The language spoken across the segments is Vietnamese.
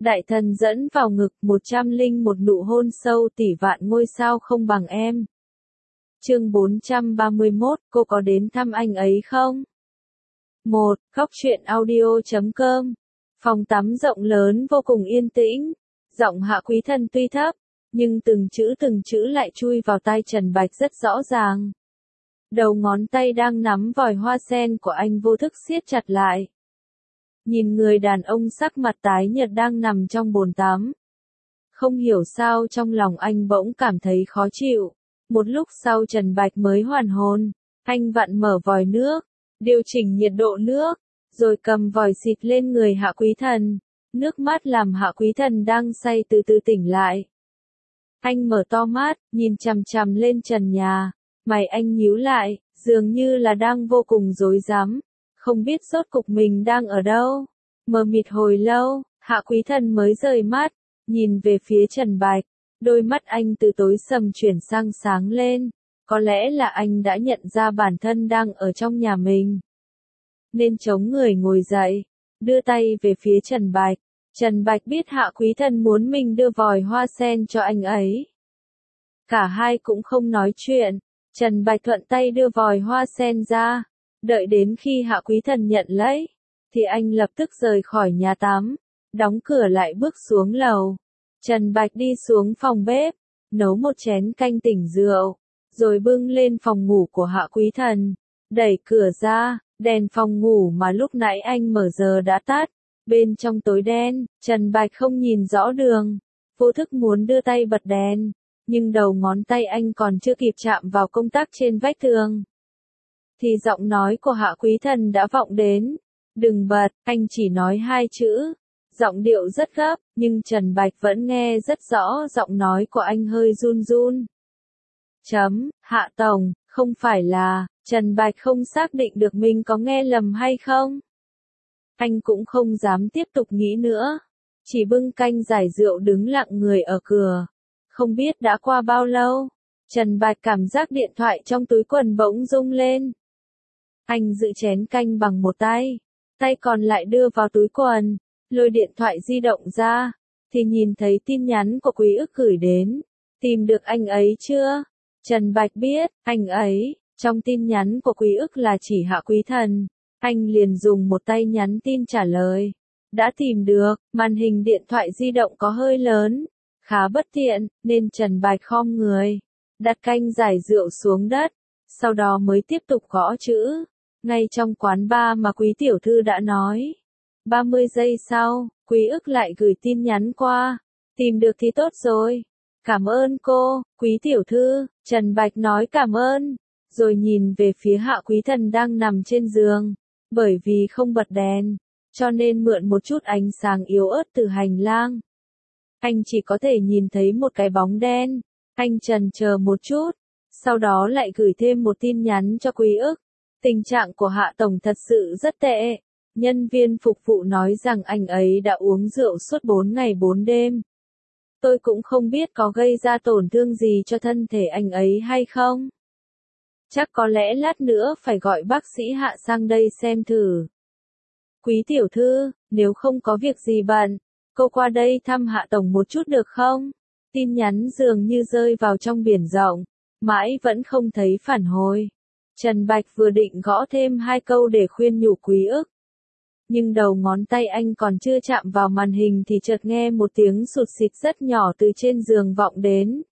Đại thần dẫn vào ngực 101 nụ hôn sâu tỷ vạn ngôi sao không bằng em. Chương 431, cô có đến thăm anh ấy không? 1. Góc truyện audio.com. Phòng tắm rộng lớn vô cùng yên tĩnh. Giọng Hạ Quý Thần tuy thấp, nhưng từng chữ lại chui vào tai Trần Bạch rất rõ ràng. Đầu ngón tay đang nắm vòi hoa sen của anh vô thức siết chặt lại. Nhìn người đàn ông sắc mặt tái nhợt đang nằm trong bồn tắm. Không hiểu sao trong lòng anh bỗng cảm thấy khó chịu. Một lúc sau Trần Bạch mới hoàn hồn. Anh vặn mở vòi nước, điều chỉnh nhiệt độ nước, rồi cầm vòi xịt lên người Hạ Quý Thần. Nước mắt làm Hạ Quý Thần đang say từ từ tỉnh lại. Anh mở to mắt, nhìn chằm chằm lên trần nhà. Mày anh nhíu lại, dường như là đang vô cùng rối rắm. Không biết rốt cục mình đang ở đâu. Mờ mịt hồi lâu, Hạ Quý Thần mới rời mắt, nhìn về phía Trần Bạch. Đôi mắt anh từ tối sầm chuyển sang sáng lên. Có lẽ là anh đã nhận ra bản thân đang ở trong nhà mình. Nên chống người ngồi dậy, đưa tay về phía Trần Bạch. Trần Bạch biết Hạ Quý Thần muốn mình đưa vòi hoa sen cho anh ấy. Cả hai cũng không nói chuyện. Trần Bạch thuận tay đưa vòi hoa sen ra. Đợi đến khi Hạ Quý Thần nhận lấy, thì anh lập tức rời khỏi nhà tắm, đóng cửa lại bước xuống lầu. Trần Bạch đi xuống phòng bếp, nấu một chén canh tỉnh rượu, rồi bưng lên phòng ngủ của Hạ Quý Thần. Đẩy cửa ra, đèn phòng ngủ mà lúc nãy anh mở giờ đã tắt. Bên trong tối đen, Trần Bạch không nhìn rõ đường, vô thức muốn đưa tay bật đèn, nhưng đầu ngón tay anh còn chưa kịp chạm vào công tắc trên vách tường. Thì giọng nói của Hạ Quý Thần đã vọng đến. Đừng bật, anh chỉ nói hai chữ. Giọng điệu rất gấp, nhưng Trần Bạch vẫn nghe rất rõ, giọng nói của anh hơi run run. Hạ Tổng, không phải là, Trần Bạch không xác định được mình có nghe lầm hay không. Anh cũng không dám tiếp tục nghĩ nữa. Chỉ bưng canh giải rượu đứng lặng người ở cửa. Không biết đã qua bao lâu, Trần Bạch cảm giác điện thoại trong túi quần bỗng rung lên. Anh giữ chén canh bằng một tay, tay còn lại đưa vào túi quần, lôi điện thoại di động ra, thì nhìn thấy tin nhắn của Quý Ức gửi đến. Tìm được anh ấy chưa? Trần Bạch biết, anh ấy, trong tin nhắn của Quý Ức là chỉ Hạ Quý Thần. Anh liền dùng một tay nhắn tin trả lời. Đã tìm được, màn hình điện thoại di động có hơi lớn, khá bất tiện, nên Trần Bạch khom người, đặt canh giải rượu xuống đất, sau đó mới tiếp tục gõ chữ. Ngay trong quán bar mà Quý tiểu thư đã nói. 30 giây sau, Quý Ức lại gửi tin nhắn qua. Tìm được thì tốt rồi. Cảm ơn cô, Quý tiểu thư. Trần Bạch nói cảm ơn, rồi nhìn về phía Hạ Quý Thần đang nằm trên giường. Bởi vì không bật đèn, cho nên mượn một chút ánh sáng yếu ớt từ hành lang. Anh chỉ có thể nhìn thấy một cái bóng đen. Anh chần chờ một chút, sau đó lại gửi thêm một tin nhắn cho Quý Ức. Tình trạng của Hạ Tổng thật sự rất tệ. Nhân viên phục vụ nói rằng anh ấy đã uống rượu suốt 4 ngày 4 đêm. Tôi cũng không biết có gây ra tổn thương gì cho thân thể anh ấy hay không. Chắc có lẽ lát nữa phải gọi bác sĩ Hạ sang đây xem thử. Quý tiểu thư, nếu không có việc gì bận, cô qua đây thăm Hạ Tổng một chút được không? Tin nhắn dường như rơi vào trong biển rộng, mãi vẫn không thấy phản hồi. Trần Bạch vừa định gõ thêm 2 câu để khuyên nhủ Quý Ức. Nhưng đầu ngón tay anh còn chưa chạm vào màn hình thì chợt nghe một tiếng sụt xịt rất nhỏ từ trên giường vọng đến.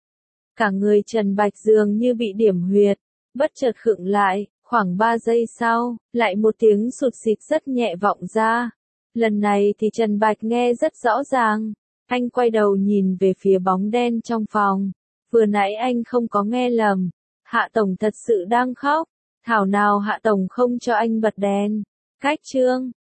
Cả người Trần Bạch dường như bị điểm huyệt, bất chợt khựng lại, khoảng 3 giây sau, lại một tiếng sụt xịt rất nhẹ vọng ra. Lần này thì Trần Bạch nghe rất rõ ràng. Anh quay đầu nhìn về phía bóng đen trong phòng. Vừa nãy anh không có nghe lầm. Hạ Tổng thật sự đang khóc. Thảo nào Hạ Tổng không cho anh bật đèn. Cách chương